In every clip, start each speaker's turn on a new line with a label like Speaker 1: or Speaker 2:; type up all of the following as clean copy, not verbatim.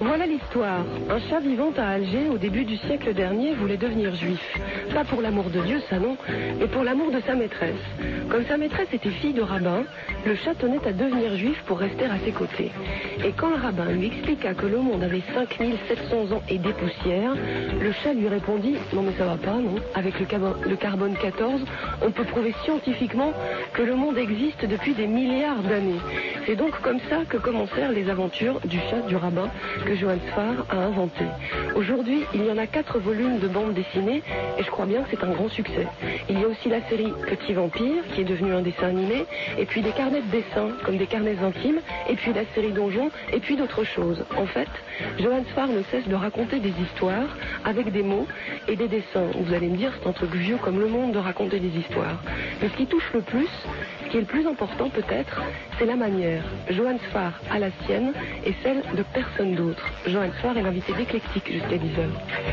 Speaker 1: Voilà l'histoire. Un chat vivant à Alger, au début du siècle dernier, voulait devenir juif. Pas pour l'amour de Dieu, ça non, mais pour l'amour de sa maîtresse. Comme sa maîtresse était fille de rabbin, le chat tenait à devenir juif pour rester à ses côtés. Et quand le rabbin lui expliqua que le monde avait 5700 ans et des poussières, le chat lui répondit « Non mais ça va pas, non. Avec le carbone 14, on peut prouver scientifiquement que le monde existe depuis des milliards d'années. » C'est donc comme ça que commencèrent les aventures du chat du rabbin que Johann Sfar a inventé. Aujourd'hui, il y en a 4 volumes de bande dessinée et je crois bien que c'est un grand succès. Il y a aussi la série Petit Vampire qui est devenue un dessin animé et puis des carnets de dessin comme des carnets intimes et puis la série Donjon et puis d'autres choses. En fait, Johann Sfar ne cesse de raconter des histoires avec des mots et des dessins. Vous allez me dire, c'est un truc vieux comme le monde de raconter des histoires. Mais ce qui touche le plus, ce qui est le plus important peut-être, c'est la manière. Johann Sfar a la sienne et celle de personne d'autre. Johann Sfar est l'invité d'Éclectique jusqu'à 10h.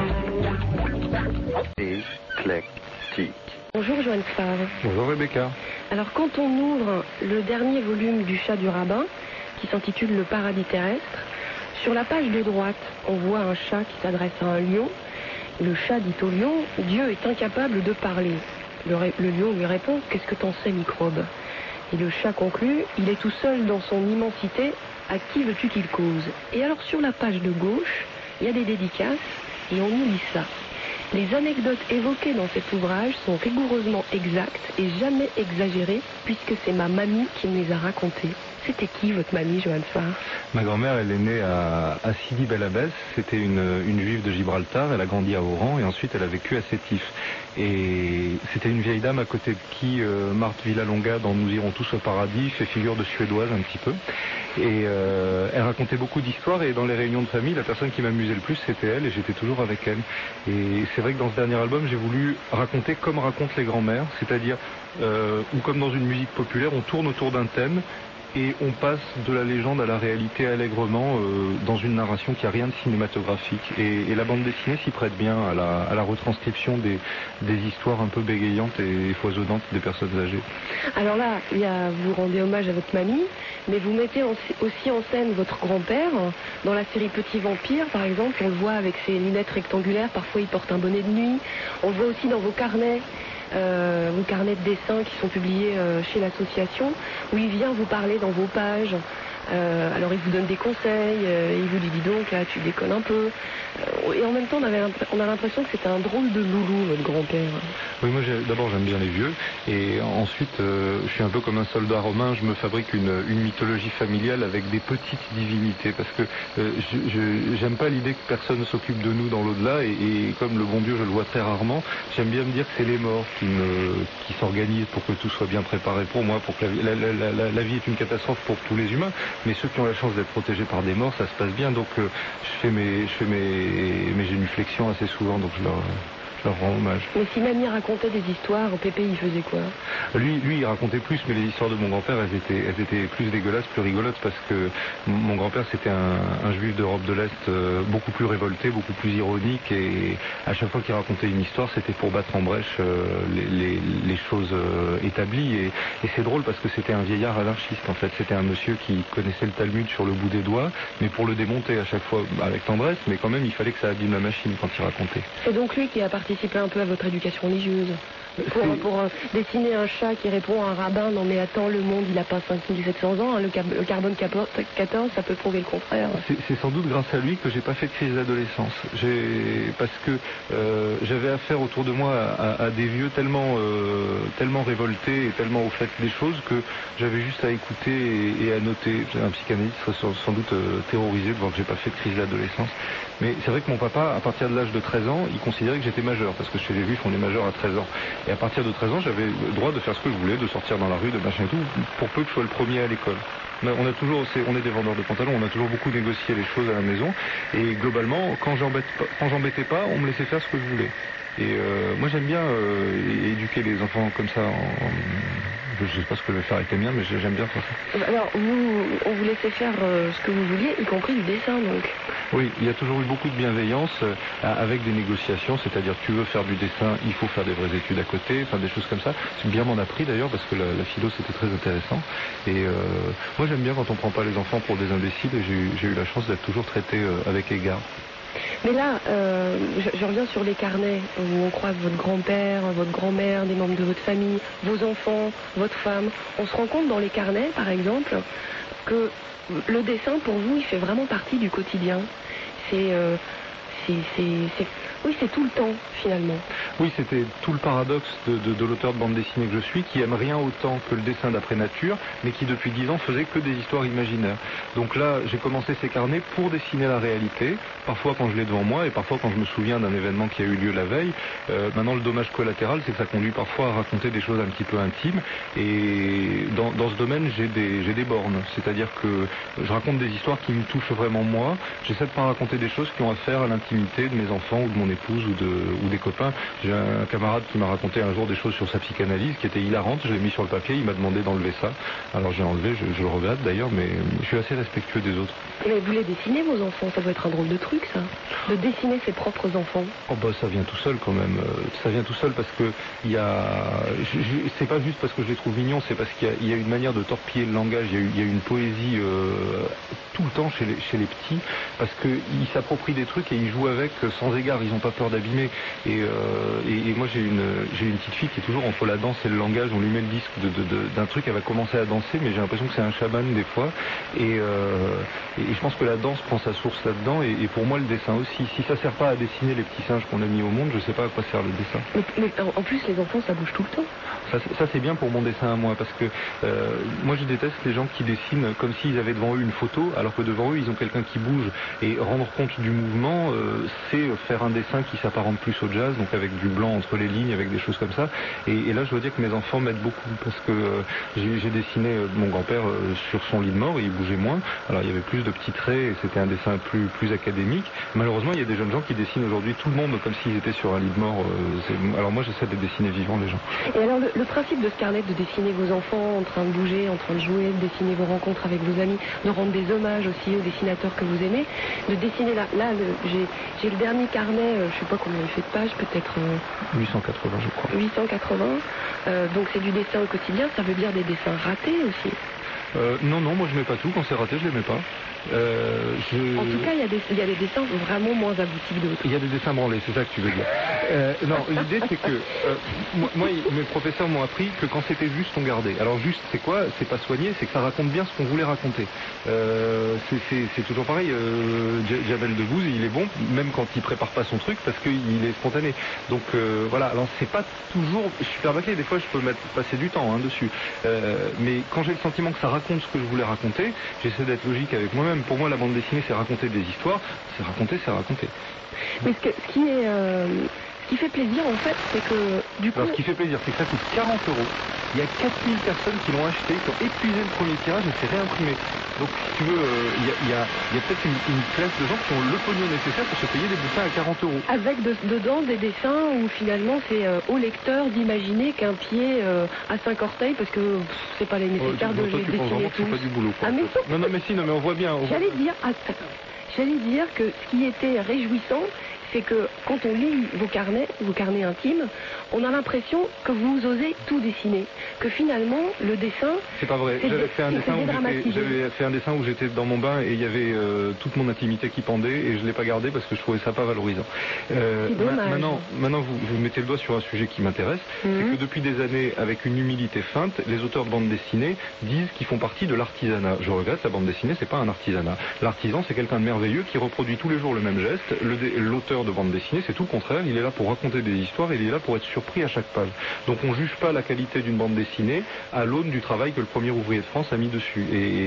Speaker 2: Éclectique.
Speaker 1: Bonjour Johann Sfar.
Speaker 3: Bonjour Rebecca.
Speaker 1: Alors quand on ouvre le dernier volume du chat du rabbin, qui s'intitule Le paradis terrestre, sur la page de droite, on voit un chat qui s'adresse à un lion. Le chat dit au lion, Dieu est incapable de parler. Le lion lui répond, qu'est-ce que t'en sais, microbe? Et le chat conclut, il est tout seul dans son immensité, à qui veux-tu qu'il cause? Et alors sur la page de gauche, il y a des dédicaces et on y lit ça. Les anecdotes évoquées dans cet ouvrage sont rigoureusement exactes et jamais exagérées puisque c'est ma mamie qui me les a racontées. C'était qui votre mamie, Johann Sfar?
Speaker 3: Ma grand-mère, elle est née à Sidi Bel Abbès. C'était une juive de Gibraltar. Elle a grandi à Oran et ensuite elle a vécu à Sétif. Et c'était une vieille dame à côté de qui Marthe Villalonga dans Nous irons tous au paradis fait figure de suédoise un petit peu. Et elle racontait beaucoup d'histoires et dans les réunions de famille, la personne qui m'amusait le plus c'était elle et j'étais toujours avec elle. Et c'est vrai que dans ce dernier album, j'ai voulu raconter comme racontent les grands-mères, c'est-à-dire ou comme dans une musique populaire, on tourne autour d'un thème et on passe de la légende à la réalité allègrement dans une narration qui n'a rien de cinématographique. Et la bande dessinée s'y prête bien à la retranscription des histoires un peu bégayantes et foisonnantes des personnes âgées.
Speaker 1: Alors là, vous rendez hommage à votre mamie, mais vous mettez aussi en scène votre grand-père. Dans la série Petit Vampire, par exemple, on le voit avec ses lunettes rectangulaires, parfois il porte un bonnet de nuit. On le voit aussi dans vos carnets de dessin qui sont publiés chez l'association, où il vient vous parler dans vos pages. Alors il vous donne des conseils, il vous dit dis donc là tu déconnes un peu. Et en même temps on a l'impression que c'était un drôle de loulou votre grand-père.
Speaker 3: Oui, moi d'abord j'aime bien les vieux et ensuite je suis un peu comme un soldat romain, je me fabrique une mythologie familiale avec des petites divinités parce que j'aime pas l'idée que personne s'occupe de nous dans l'au-delà et comme le bon Dieu je le vois très rarement, j'aime bien me dire que c'est les morts qui s'organisent pour que tout soit bien préparé pour moi, pour que la vie est une catastrophe pour tous les humains. Mais ceux qui ont la chance d'être protégés par des morts, ça se passe bien. Donc je fais mes génuflexions assez souvent, donc je leur rends hommage.
Speaker 1: Mais si mamie racontait des histoires, Pépé il faisait quoi?
Speaker 3: Lui il racontait plus, mais les histoires de mon grand-père elles étaient plus dégueulasses, plus rigolotes parce que mon grand-père c'était un juif d'Europe de l'Est beaucoup plus révolté, beaucoup plus ironique et à chaque fois qu'il racontait une histoire c'était pour battre en brèche les choses établies et c'est drôle parce que c'était un vieillard anarchiste en fait, c'était un monsieur qui connaissait le Talmud sur le bout des doigts mais pour le démonter à chaque fois avec tendresse mais quand même il fallait que ça abîme la machine quand il racontait.
Speaker 1: C'est donc lui qui a participé un peu à votre éducation religieuse pour dessiner un chat qui répond à un rabbin, non mais attends, le monde il a pas 5700 ans, hein, le carbone 14 ça peut prouver le contraire.
Speaker 3: C'est sans doute grâce à lui que j'ai pas fait de crise d'adolescence. Parce que j'avais affaire autour de moi à des vieux tellement révoltés et tellement au fait des choses que j'avais juste à écouter et à noter. Un psychanalyste serait sans doute terrorisé de voir que j'ai pas fait de crise d'adolescence. Mais c'est vrai que mon papa, à partir de l'âge de 13 ans, il considérait que j'étais majeur, parce que chez les juifs on est majeur à 13 ans. Et à partir de 13 ans, j'avais le droit de faire ce que je voulais, de sortir dans la rue, de machin et tout, pour peu que je sois le premier à l'école. On est des vendeurs de pantalons, on a toujours beaucoup négocié les choses à la maison, et globalement, quand j'embêtais pas, on me laissait faire ce que je voulais. Et moi j'aime bien éduquer les enfants comme ça, Je ne sais pas ce que je vais faire avec les miens, mais j'aime bien faire ça.
Speaker 1: Alors, on vous laissait faire ce que vous vouliez, y compris du dessin, donc.
Speaker 3: Oui, il y a toujours eu beaucoup de bienveillance avec des négociations, c'est-à-dire tu veux faire du dessin, il faut faire des vraies études à côté, enfin des choses comme ça. C'est bien m'en appris d'ailleurs parce que la philo c'était très intéressant. Et moi j'aime bien quand on prend pas les enfants pour des imbéciles et j'ai eu la chance d'être toujours traité avec égard.
Speaker 1: Mais là, je reviens sur les carnets où on croise votre grand-père, votre grand-mère, des membres de votre famille, vos enfants, votre femme. On se rend compte dans les carnets, par exemple, que le dessin, pour vous, il fait vraiment partie du quotidien. Oui, c'est tout le temps, finalement.
Speaker 3: Oui, c'était tout le paradoxe de l'auteur de bande dessinée que je suis, qui aime rien autant que le dessin d'après nature, mais qui depuis 10 ans faisait que des histoires imaginaires. Donc là, j'ai commencé ces carnets pour dessiner la réalité, parfois quand je l'ai devant moi, et parfois quand je me souviens d'un événement qui a eu lieu la veille. Maintenant, le dommage collatéral, c'est que ça conduit parfois à raconter des choses un petit peu intimes, et dans ce domaine, j'ai des bornes. C'est-à-dire que je raconte des histoires qui me touchent vraiment moi, j'essaie de pas raconter des choses qui ont affaire à l'intimité de mes enfants ou de mon épouse ou des copains. J'ai un camarade qui m'a raconté un jour des choses sur sa psychanalyse qui étaient hilarantes, je l'ai mis sur le papier, il m'a demandé d'enlever ça. Alors j'ai enlevé, je le regrette d'ailleurs, mais je suis assez respectueux des autres.
Speaker 1: Mais vous les dessinez vos enfants, ça doit être un drôle de truc ça, de dessiner ses propres enfants.
Speaker 3: Oh bah ça vient tout seul quand même, ça vient tout seul parce que c'est pas juste parce que je les trouve mignons, c'est parce qu'il y a une manière de torpiller le langage, il y a une poésie tout le temps chez les petits, parce qu'ils s'approprient des trucs et ils jouent avec sans égard, ils n'ont pas peur d'abîmer. Et moi j'ai une petite fille qui est toujours entre la danse et le langage, on lui met le disque d'un truc, elle va commencer à danser, mais j'ai l'impression que c'est un chaman des fois. Et je pense que la danse prend sa source là-dedans, et pour moi le dessin aussi. Si ça sert pas à dessiner les petits singes qu'on a mis au monde, je sais pas à quoi sert le dessin.
Speaker 1: Mais en plus les enfants ça bouge tout le temps.
Speaker 3: Ça c'est bien pour mon dessin à moi, parce que moi je déteste les gens qui dessinent comme s'ils avaient devant eux une photo, alors que devant eux ils ont quelqu'un qui bouge. Et rendre compte du mouvement, c'est faire un dessin qui s'apparente plus au jazz, donc avec du blanc entre les lignes, avec des choses comme ça. Et là je dois dire que mes enfants m'aident beaucoup, parce que j'ai dessiné mon grand-père sur son lit de mort, et il bougeait moins. Alors il y avait plus de petits traits, et c'était un dessin plus académique. Malheureusement il y a des jeunes gens qui dessinent aujourd'hui tout le monde comme s'ils étaient sur un lit de mort. Alors moi j'essaie de dessiner vivant les gens.
Speaker 1: Et alors le principe de ce carnet, de dessiner vos enfants en train de bouger, en train de jouer, de dessiner vos rencontres avec vos amis, de rendre des hommages aussi aux dessinateurs que vous aimez, de dessiner là j'ai le dernier carnet, je sais pas combien il fait de pages, peut-être
Speaker 3: 880 je crois.
Speaker 1: 880, donc c'est du dessin au quotidien, ça veut dire des dessins ratés aussi.
Speaker 3: Non, moi je mets pas tout, quand c'est raté je les mets pas.
Speaker 1: En tout cas, il y a des dessins vraiment moins aboutis que d'autres.
Speaker 3: Il y a des dessins branlés, c'est ça que tu veux dire. Non, l'idée c'est que moi, mes professeurs m'ont appris que quand c'était juste, on gardait. Alors juste, c'est quoi? C'est pas soigné, c'est que ça raconte bien ce qu'on voulait raconter. C'est toujours pareil. Djabel Debbouze, il est bon, même quand il prépare pas son truc, parce qu'il est spontané. Donc voilà. Alors c'est pas toujours super bâclé. Des fois, je peux passer du temps dessus. Mais quand j'ai le sentiment que ça raconte ce que je voulais raconter, j'essaie d'être logique avec moi-même. Pour moi, la bande dessinée, c'est raconter des histoires. C'est raconter.
Speaker 1: Mais ce qui fait plaisir, en fait, c'est que, du coup...
Speaker 3: Alors, ce qui fait plaisir, c'est que ça coûte 40 €. Il y a 4000 personnes qui l'ont acheté, qui ont épuisé le premier tirage et c'est réimprimé. Donc, si tu veux, il y a peut-être une classe de gens qui ont le pognon nécessaire pour se payer des bouquins à 40 €.
Speaker 1: Avec dedans des dessins où, finalement, c'est au lecteur d'imaginer qu'un pied a 5 orteils, parce que c'est pas les nécessaires de les dessiner tous.
Speaker 3: C'est pas du boulot, quoi.
Speaker 1: Ah, mais
Speaker 3: non, mais on voit bien.
Speaker 1: J'allais dire que ce qui était réjouissant, c'est que quand on lit vos carnets intimes, on a l'impression que vous osez tout dessiner. Que finalement, le dessin...
Speaker 3: C'est pas vrai. J'avais fait un dessin où j'étais dans mon bain et il y avait toute mon intimité qui pendait et je l'ai pas gardé parce que je trouvais ça pas valorisant.
Speaker 1: C'est dommage.
Speaker 3: Maintenant vous mettez le doigt sur un sujet qui m'intéresse. C'est que depuis des années, avec une humilité feinte, les auteurs de bande dessinée disent qu'ils font partie de l'artisanat. Je regrette, la bande dessinée, c'est pas un artisanat. L'artisan, c'est quelqu'un de merveilleux qui reproduit tous les jours le même geste. L'auteur de bande dessinée, c'est tout le contraire. Il est là pour raconter des histoires, il est là pour être surpris à chaque page. Donc on juge pas la qualité d'une bande dessinée à l'aune du travail que le premier ouvrier de France a mis dessus.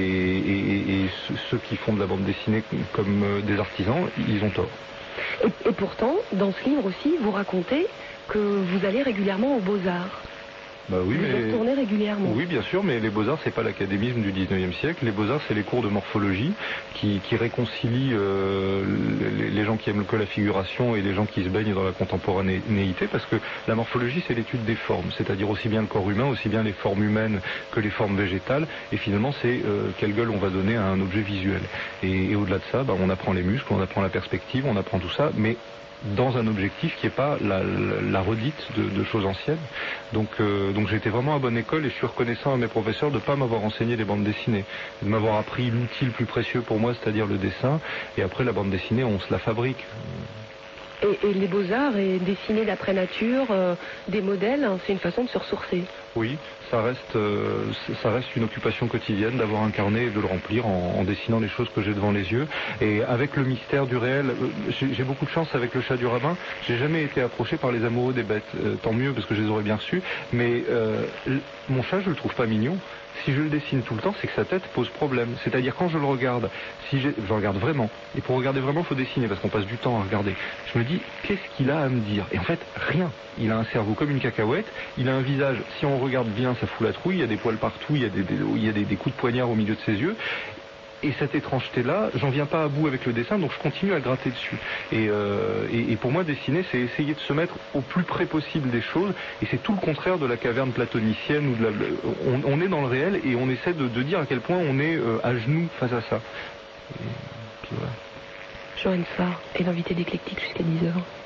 Speaker 3: Et ceux qui font de la bande dessinée comme des artisans, ils ont tort.
Speaker 1: Et pourtant, dans ce livre aussi, vous racontez que vous allez régulièrement aux Beaux-Arts.
Speaker 3: Bah oui,
Speaker 1: Vous y retournez régulièrement?
Speaker 3: Oui, bien sûr, mais les Beaux-Arts, c'est pas l'académisme du 19e siècle. Les Beaux-Arts, c'est les cours de morphologie qui réconcilient les gens qui aiment que la figuration et les gens qui se baignent dans la contemporanéité, parce que la morphologie, c'est l'étude des formes, c'est-à-dire aussi bien le corps humain, aussi bien les formes humaines que les formes végétales, et finalement, c'est quelle gueule on va donner à un objet visuel. Et au-delà de ça, on apprend les muscles, on apprend la perspective, on apprend tout ça, mais dans un objectif qui n'est pas la redite de choses anciennes. Donc j'ai été vraiment à bonne école et je suis reconnaissant à mes professeurs de ne pas m'avoir enseigné les bandes dessinées, de m'avoir appris l'outil le plus précieux pour moi, c'est-à-dire le dessin, et après la bande dessinée, on se la fabrique.
Speaker 1: Et les beaux-arts et dessiner d'après nature, des modèles, hein, c'est une façon de se ressourcer.
Speaker 3: Oui, ça reste une occupation quotidienne d'avoir un carnet et de le remplir en dessinant les choses que j'ai devant les yeux. Et avec le mystère du réel, j'ai beaucoup de chance avec le chat du rabbin. J'ai jamais été approché par les amoureux des bêtes. Tant mieux parce que je les aurais bien reçus. Mais mon chat, je le trouve pas mignon. Si je le dessine tout le temps, c'est que sa tête pose problème. C'est-à-dire quand je le regarde, je le regarde vraiment. Et pour regarder vraiment, il faut dessiner parce qu'on passe du temps à regarder. Je me dis, qu'est-ce qu'il a à me dire? Et en fait, rien. Il a un cerveau comme une cacahuète. Il a un visage, si on regarde bien, ça fout la trouille. Il y a des poils partout, il y a des coups de poignard au milieu de ses yeux. Et cette étrangeté-là, j'en viens pas à bout avec le dessin, donc je continue à gratter dessus. Et pour moi, dessiner, c'est essayer de se mettre au plus près possible des choses, et c'est tout le contraire de la caverne platonicienne, où on est dans le réel, et on essaie de dire à quel point on est à genoux face à ça. Et puis voilà.
Speaker 1: Joanne Farr est l'invité d'Éclectique jusqu'à 10h.